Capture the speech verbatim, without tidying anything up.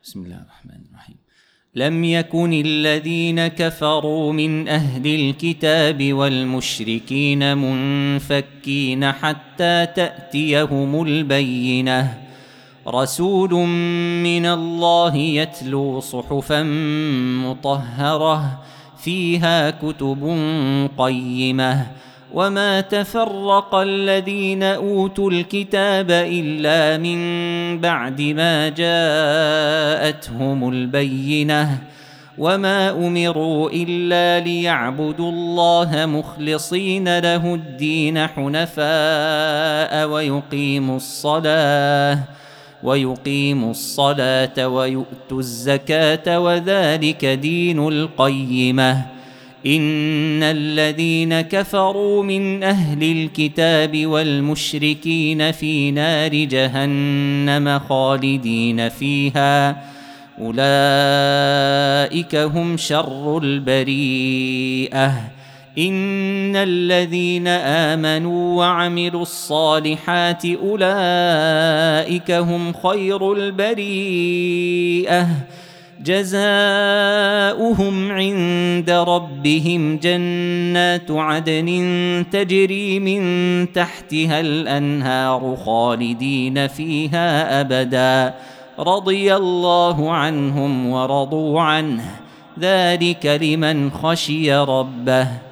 بسم الله الرحمن الرحيم. لم يكن الذين كفروا من أهل الكتاب والمشركين منفكين حتى تأتيهم البينة، رسول من الله يتلو صحفا مطهرة فيها كتب قيمة، وما تفرق الذين أوتوا الكتاب إلا من بعد ما جاءتهم البينة، وما أمروا إلا ليعبدوا الله مخلصين له الدين حنفاء ويقيموا الصلاة ويقيموا الصلاة ويؤتوا الزكاة وذلك دين القيمة. إن الذين كفروا من أهل الكتاب والمشركين في نار جهنم خالدين فيها، أولئك هم شر البريئة. إن الذين آمنوا وعملوا الصالحات أولئك هم خير البريئة، جزاؤهم عند ربهم جنات عدن تجري من تحتها الأنهار خالدين فيها أبدا، رضي الله عنهم ورضوا عنه، ذلك لمن خشي ربه.